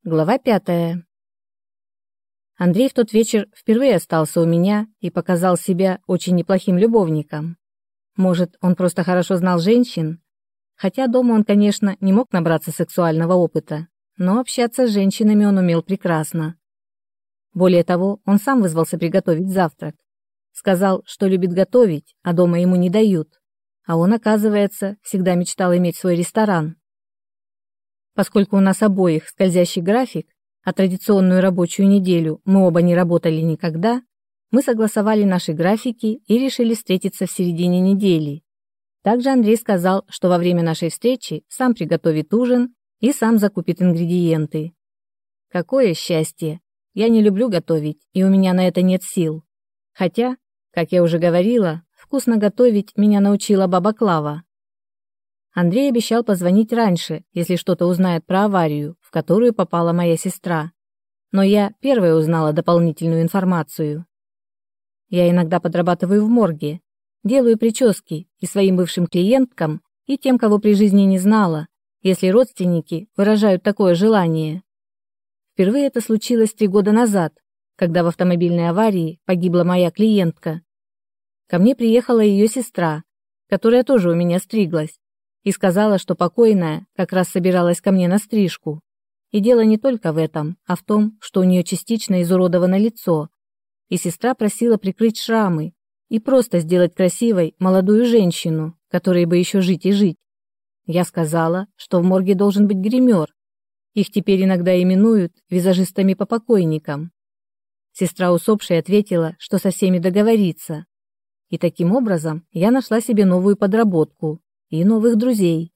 Глава 5. Андрей в тот вечер впервые остался у меня и показал себя очень неплохим любовником. Может, он просто хорошо знал женщин? Хотя дома он, конечно, не мог набраться сексуального опыта, но общаться с женщинами он умел прекрасно. Более того, он сам вызвался приготовить завтрак. Сказал, что любит готовить, а дома ему не дают. А он, оказывается, всегда мечтал иметь свой ресторан. Поскольку у нас обоих скользящий график, а традиционную рабочую неделю мы оба не работали никогда, мы согласовали наши графики и решили встретиться в середине недели. Также Андрей сказал, что во время нашей встречи сам приготовит ужин и сам закупит ингредиенты. Какое счастье! Я не люблю готовить, и у меня на это нет сил. Хотя, как я уже говорила, вкусно готовить меня научила баба Клава. Андрей обещал позвонить раньше, если что-то узнает про аварию, в которую попала моя сестра. Но я первая узнала дополнительную информацию. Я иногда подрабатываю в морге, делаю прически и своим бывшим клиенткам, и тем, кого при жизни не знала, если родственники выражают такое желание. Впервые это случилось 3 года назад, когда в автомобильной аварии погибла моя клиентка. Ко мне приехала ее сестра, которая тоже у меня стриглась, и сказала, что покойная как раз собиралась ко мне на стрижку. И дело не только в этом, а в том, что у нее частично изуродовано лицо, и сестра просила прикрыть шрамы и просто сделать красивой молодую женщину, которой бы еще жить и жить. Я сказала, что в морге должен быть гример. Их теперь иногда именуют визажистами по покойникам. Сестра усопшей ответила, что со всеми договорится. И таким образом я нашла себе новую подработку и новых друзей.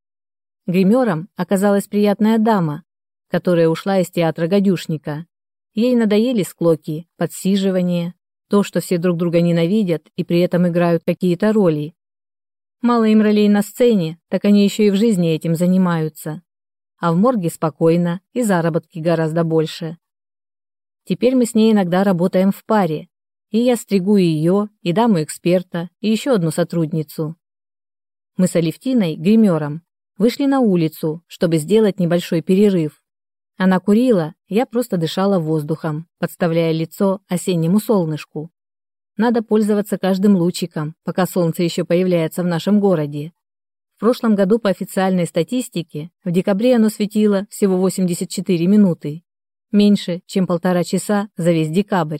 Гримером оказалась приятная дама, которая ушла из театра гадюшника. Ей надоели склоки, подсиживание, то, что все друг друга ненавидят и при этом играют какие-то роли. Мало им ролей на сцене, так они еще и в жизни этим занимаются. А в морге спокойно и заработки гораздо больше. Теперь мы с ней иногда работаем в паре, и я стригу ее, и даму-эксперта, и еще одну сотрудницу. Мы с Алевтиной, гримером, вышли на улицу, чтобы сделать небольшой перерыв. Она курила, я просто дышала воздухом, подставляя лицо осеннему солнышку. Надо пользоваться каждым лучиком, пока солнце еще появляется в нашем городе. В прошлом году по официальной статистике в декабре оно светило всего 84 минуты, меньше, чем 1,5 часа за весь декабрь.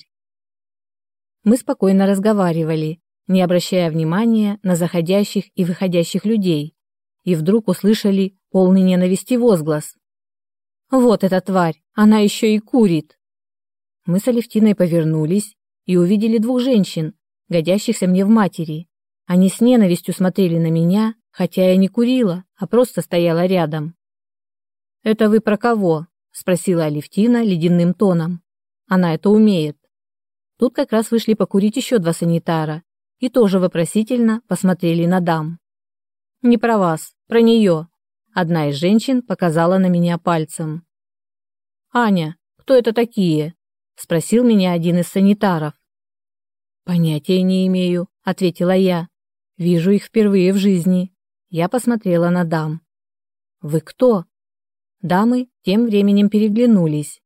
Мы спокойно разговаривали, не обращая внимания на заходящих и выходящих людей, и вдруг услышали полный ненависти возглас. «Вот эта тварь, она еще и курит!» Мы с Алевтиной повернулись и увидели 2 женщин, годящихся мне в матери. Они с ненавистью смотрели на меня, хотя я не курила, а просто стояла рядом. «Это вы про кого?» – спросила Алевтина ледяным тоном. Она это умеет. Тут как раз вышли покурить еще 2 санитара и тоже вопросительно посмотрели на дам. «Не про вас, про нее», – одна из женщин показала на меня пальцем. «Аня, кто это такие?» – спросил меня один из санитаров. «Понятия не имею», – ответила я. «Вижу их впервые в жизни». Я посмотрела на дам. «Вы кто?» Дамы тем временем переглянулись.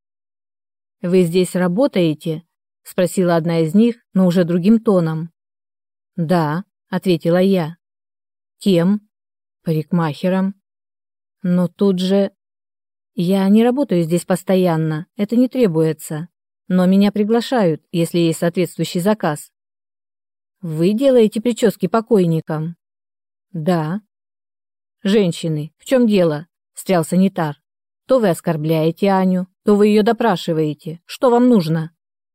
«Вы здесь работаете?» – спросила одна из них, но уже другим тоном. «Да», – ответила я. «Кем?» «Парикмахером». «Но тут же...» «Я не работаю здесь постоянно, это не требуется, но меня приглашают, если есть соответствующий заказ». «Вы делаете прически покойникам?» «Да». «Женщины, в чем дело?» – встрял санитар. «То вы оскорбляете Аню, то вы ее допрашиваете. Что вам нужно?»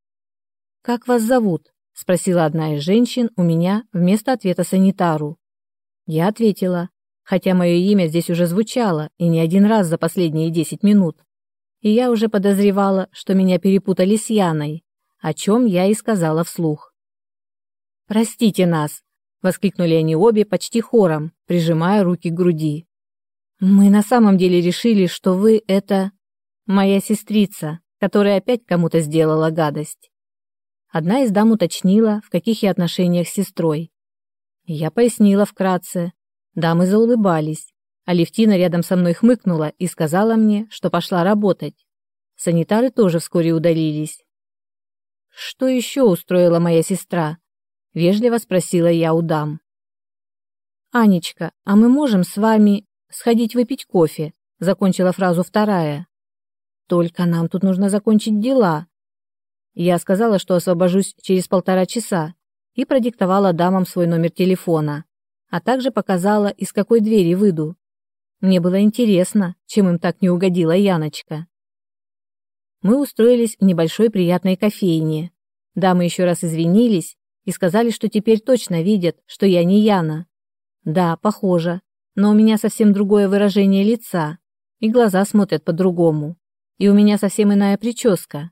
«Как вас зовут?» – спросила одна из женщин у меня вместо ответа санитару. Я ответила, хотя мое имя здесь уже звучало и не один раз за последние 10 минут. И я уже подозревала, что меня перепутали с Яной, о чем я и сказала вслух. «Простите нас!» – воскликнули они обе почти хором, прижимая руки к груди. «Мы на самом деле решили, что вы – это моя сестрица, которая опять кому-то сделала гадость». Одна из дам уточнила, в каких я отношениях с сестрой. Я пояснила вкратце. Дамы заулыбались. Алевтина рядом со мной хмыкнула и сказала мне, что пошла работать. Санитары тоже вскоре удалились. «Что еще устроила моя сестра?» — вежливо спросила я у дам. «Анечка, а мы можем с вами сходить выпить кофе?» — закончила фразу вторая. «Только нам тут нужно закончить дела». Я сказала, что освобожусь через 1,5 часа, и продиктовала дамам свой номер телефона, а также показала, из какой двери выйду. Мне было интересно, чем им так не угодила Яночка. Мы устроились в небольшой приятной кофейне. Дамы еще раз извинились и сказали, что теперь точно видят, что я не Яна. Да, похоже, но у меня совсем другое выражение лица, и глаза смотрят по-другому, и у меня совсем иная прическа.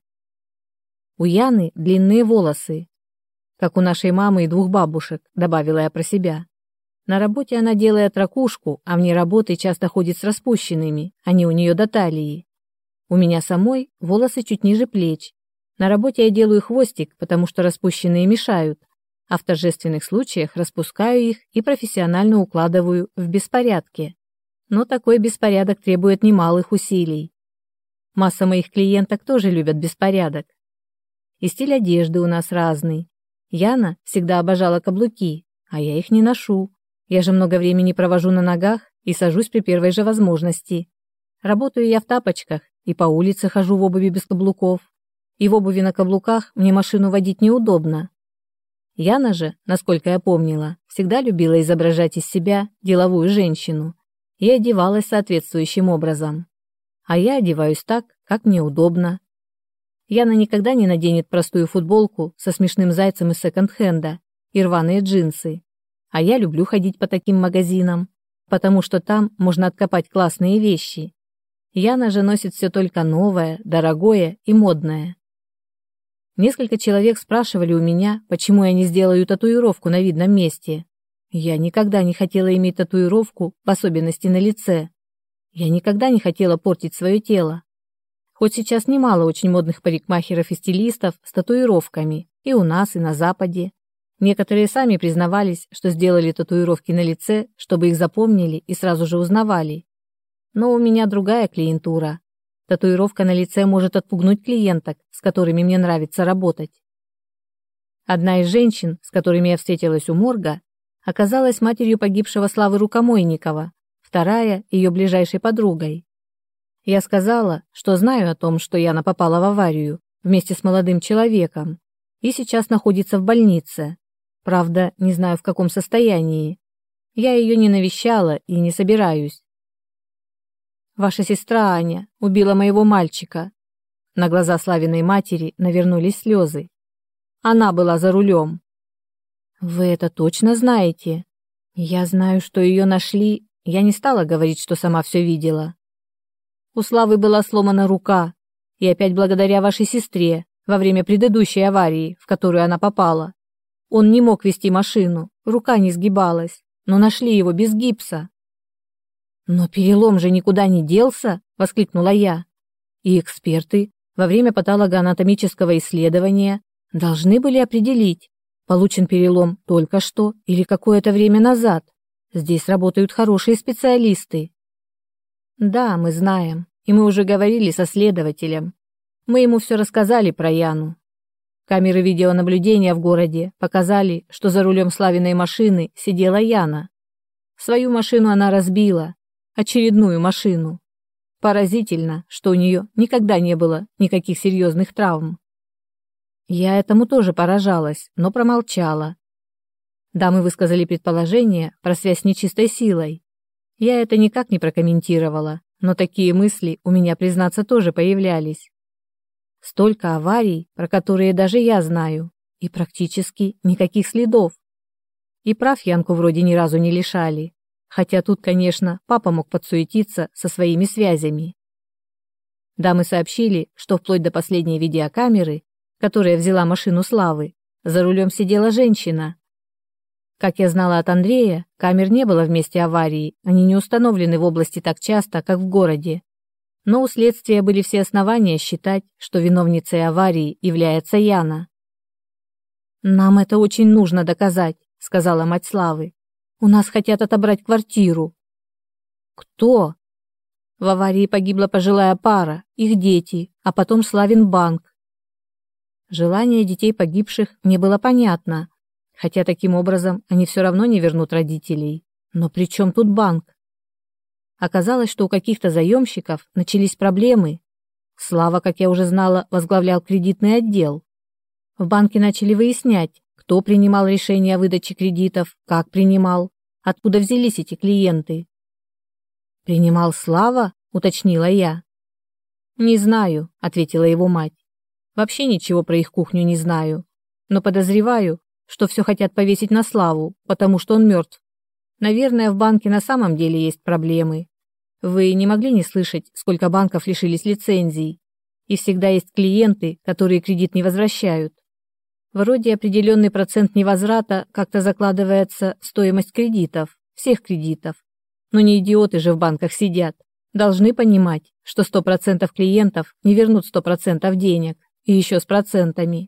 У Яны длинные волосы, как у нашей мамы и 2 бабушек, добавила я про себя. На работе она делает ракушку, а вне работы часто ходит с распущенными, они у нее до талии. У меня самой волосы чуть ниже плеч. На работе я делаю хвостик, потому что распущенные мешают, а в торжественных случаях распускаю их и профессионально укладываю в беспорядке. Но такой беспорядок требует немалых усилий. Масса моих клиенток тоже любят беспорядок. И стиль одежды у нас разный. Яна всегда обожала каблуки, а я их не ношу. Я же много времени провожу на ногах и сажусь при первой же возможности. Работаю я в тапочках и по улице хожу в обуви без каблуков. И в обуви на каблуках мне машину водить неудобно. Яна же, насколько я помнила, всегда любила изображать из себя деловую женщину и одевалась соответствующим образом. А я одеваюсь так, как мне удобно. Яна никогда не наденет простую футболку со смешным зайцем из секонд-хенда и рваные джинсы. А я люблю ходить по таким магазинам, потому что там можно откопать классные вещи. Яна же носит все только новое, дорогое и модное. Несколько человек спрашивали у меня, почему я не сделаю татуировку на видном месте. Я никогда не хотела иметь татуировку, в особенности на лице. Я никогда не хотела портить свое тело. Хоть сейчас немало очень модных парикмахеров и стилистов с татуировками и у нас, и на Западе. Некоторые сами признавались, что сделали татуировки на лице, чтобы их запомнили и сразу же узнавали. Но у меня другая клиентура. Татуировка на лице может отпугнуть клиенток, с которыми мне нравится работать. Одна из женщин, с которыми я встретилась у морга, оказалась матерью погибшего Славы Рукомойникова, вторая – ее ближайшей подругой. Я сказала, что знаю о том, что Яна попала в аварию вместе с молодым человеком и сейчас находится в больнице. Правда, не знаю, в каком состоянии. Я ее не навещала и не собираюсь. Ваша сестра Аня убила моего мальчика. На глаза Славиной матери навернулись слезы. Она была за рулем. Вы это точно знаете? Я знаю, что ее нашли. Я не стала говорить, что сама все видела. У Славы была сломана рука, и опять благодаря вашей сестре, во время предыдущей аварии, в которую она попала. Он не мог вести машину, рука не сгибалась, но нашли его без гипса. «Но перелом же никуда не делся!» — воскликнула я. «И эксперты во время патологоанатомического исследования должны были определить, получен перелом только что или какое-то время назад. Здесь работают хорошие специалисты». «Да, мы знаем, и мы уже говорили со следователем. Мы ему все рассказали про Яну. Камеры видеонаблюдения в городе показали, что за рулем Славиной машины сидела Яна. Свою машину она разбила, очередную машину. Поразительно, что у нее никогда не было никаких серьезных травм. Я этому тоже поражалась, но промолчала. Дамы высказали предположение про связь с нечистой силой. Я это никак не прокомментировала, но такие мысли у меня, признаться, тоже появлялись. Столько аварий, про которые даже я знаю, и практически никаких следов. И прав Янку вроде ни разу не лишали, хотя тут, конечно, папа мог подсуетиться со своими связями. Дамы сообщили, что вплоть до последней видеокамеры, которая взяла машину Славы, за рулем сидела женщина. Как я знала от Андрея, камер не было в месте аварии, они не установлены в области так часто, как в городе. Но у следствия были все основания считать, что виновницей аварии является Яна. «Нам это очень нужно доказать», — сказала мать Славы. «У нас хотят отобрать квартиру». «Кто?» В аварии погибла пожилая пара, их дети, а потом Славин банк. Желание детей погибших мне было понятно, хотя таким образом они все равно не вернут родителей. Но при чем тут банк? Оказалось, что у каких-то заемщиков начались проблемы. Слава, как я уже знала, возглавлял кредитный отдел. В банке начали выяснять, кто принимал решение о выдаче кредитов, как принимал, откуда взялись эти клиенты. «Принимал Слава?» — уточнила я. «Не знаю», — ответила его мать. «Вообще ничего про их кухню не знаю, но подозреваю, что все хотят повесить на Славу, потому что он мертв. Наверное, в банке на самом деле есть проблемы. Вы не могли не слышать, сколько банков лишились лицензий, и всегда есть клиенты, которые кредит не возвращают. Вроде определенный процент невозврата как-то закладывается в стоимость кредитов, всех кредитов. Но не идиоты же в банках сидят. Должны понимать, что 100% клиентов не вернут 100% денег, и еще с процентами.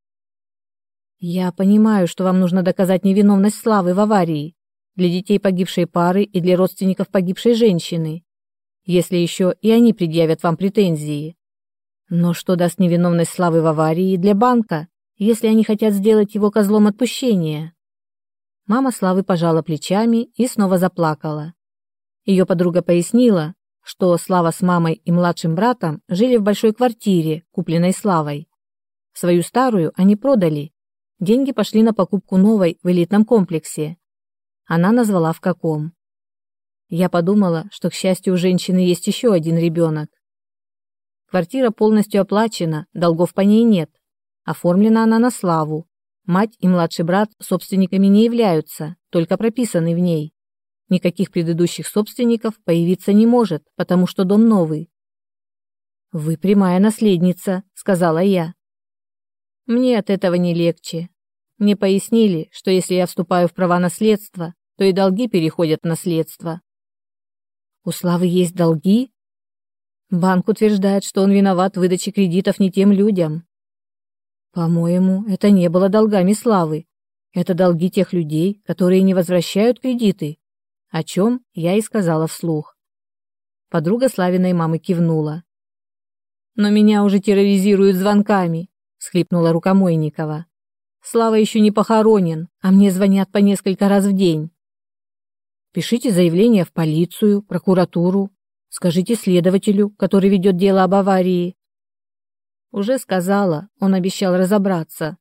Я понимаю, что вам нужно доказать невиновность Славы в аварии для детей погибшей пары и для родственников погибшей женщины, если еще и они предъявят вам претензии. Но что даст невиновность Славы в аварии для банка, если они хотят сделать его козлом отпущения? Мама Славы пожала плечами и снова заплакала. Ее подруга пояснила, что Слава с мамой и младшим братом жили в большой квартире, купленной Славой. Свою старую они продали. Деньги пошли на покупку новой в элитном комплексе. Она назвала в каком. Я подумала, что, к счастью, у женщины есть еще один ребенок. Квартира полностью оплачена, долгов по ней нет. Оформлена она на Славу. Мать и младший брат собственниками не являются, только прописаны в ней. Никаких предыдущих собственников появиться не может, потому что дом новый. «Вы прямая наследница», — сказала я. Мне от этого не легче. Мне пояснили, что если я вступаю в права наследства, то и долги переходят в наследство. У Славы есть долги? Банк утверждает, что он виноват в выдаче кредитов не тем людям. По-моему, это не было долгами Славы. Это долги тех людей, которые не возвращают кредиты, о чем я и сказала вслух. Подруга Славиной мамы кивнула. «Но меня уже терроризируют звонками», — всхлипнула Рукомойникова. «Слава еще не похоронен, а мне звонят по несколько раз в день». «Пишите заявление в полицию, прокуратуру, скажите следователю, который ведет дело об аварии». «Уже сказала, он обещал разобраться».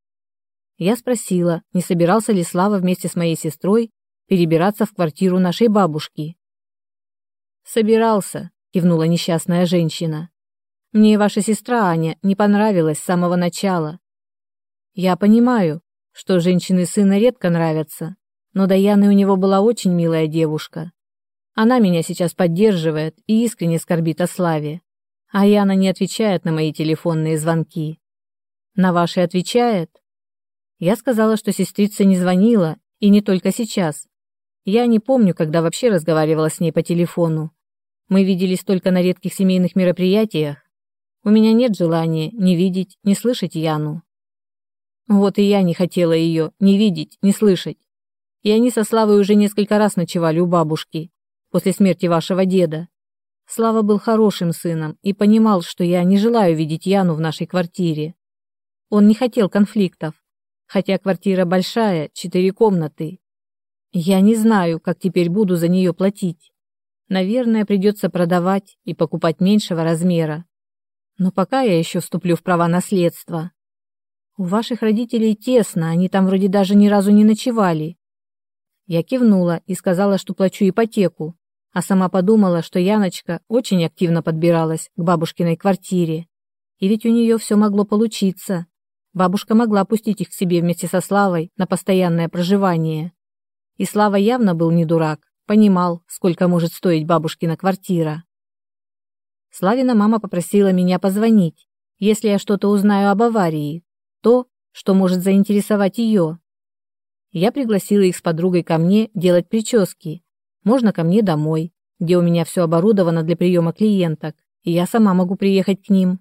Я спросила, не собирался ли Слава вместе с моей сестрой перебираться в квартиру нашей бабушки. «Собирался», — кивнула несчастная женщина. «Мне ваша сестра Аня не понравилась с самого начала. Я понимаю, что женщины сына редко нравятся, но до Яны у него была очень милая девушка. Она меня сейчас поддерживает и искренне скорбит о Славе, а Яна не отвечает на мои телефонные звонки. На ваши отвечает?» Я сказала, что сестрица не звонила, и не только сейчас. Я не помню, когда вообще разговаривала с ней по телефону. Мы виделись только на редких семейных мероприятиях. У меня нет желания ни видеть, ни слышать Яну. Вот и я не хотела ее ни видеть, ни слышать. И они со Славой уже несколько раз ночевали у бабушки после смерти вашего деда. Слава был хорошим сыном и понимал, что я не желаю видеть Яну в нашей квартире. Он не хотел конфликтов, хотя квартира большая, 4 комнаты. Я не знаю, как теперь буду за нее платить. Наверное, придется продавать и покупать меньшего размера. Но пока я еще вступлю в права наследства. У ваших родителей тесно, они там вроде даже ни разу не ночевали. Я кивнула и сказала, что плачу ипотеку, а сама подумала, что Яночка очень активно подбиралась к бабушкиной квартире. И ведь у нее все могло получиться. Бабушка могла пустить их к себе вместе со Славой на постоянное проживание. И Слава явно был не дурак, понимал, сколько может стоить бабушкина квартира. Славина мама попросила меня позвонить, если я что-то узнаю об аварии, то, что может заинтересовать ее. Я пригласила их с подругой ко мне делать прически. Можно ко мне домой, где у меня все оборудовано для приема клиенток, и я сама могу приехать к ним.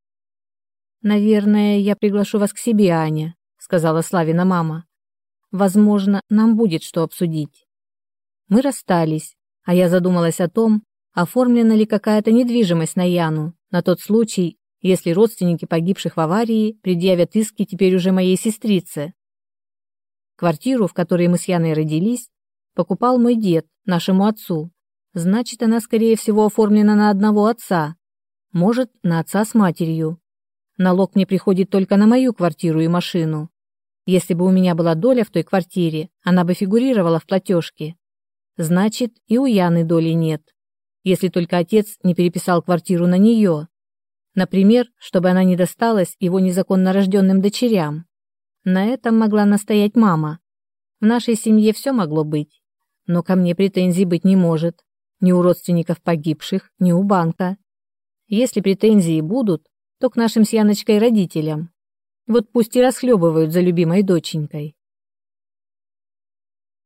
«Наверное, я приглашу вас к себе, Аня», — сказала Славина мама. «Возможно, нам будет что обсудить». Мы расстались, а я задумалась о том, оформлена ли какая-то недвижимость на Яну, на тот случай, если родственники погибших в аварии предъявят иски теперь уже моей сестрице. Квартиру, в которой мы с Яной родились, покупал мой дед, нашему отцу. Значит, она, скорее всего, оформлена на одного отца. Может, на отца с матерью. Налог мне приходит только на мою квартиру и машину. Если бы у меня была доля в той квартире, она бы фигурировала в платежке. Значит, и у Яны доли нет. Если только отец не переписал квартиру на нее. Например, чтобы она не досталась его незаконно рожденным дочерям. На этом могла настоять мама. В нашей семье все могло быть. Но ко мне претензий быть не может. Ни у родственников погибших, ни у банка. Если претензии будут, то к нашим с Яночкой родителям. Вот пусть и расхлебывают за любимой доченькой.